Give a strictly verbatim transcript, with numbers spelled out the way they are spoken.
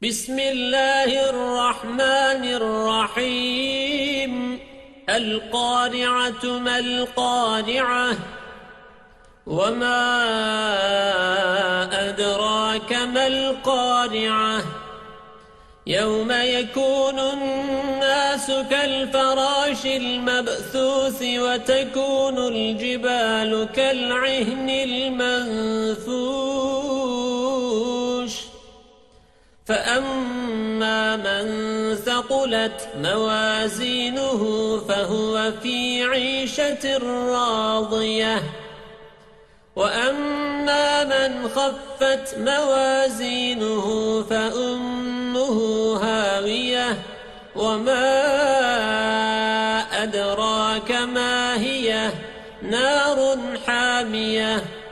بسم الله الرحمن الرحيم القارعة ما القارعة وما أدراك ما القارعة يوم يكون الناس كالفراش المبثوث وتكون الجبال كالعهن المنفوش فأما من ثقلت موازينه فهو في عيشة راضية وأما من خفت موازينه فأمه هاوية وما أدراك ما هي نار حامية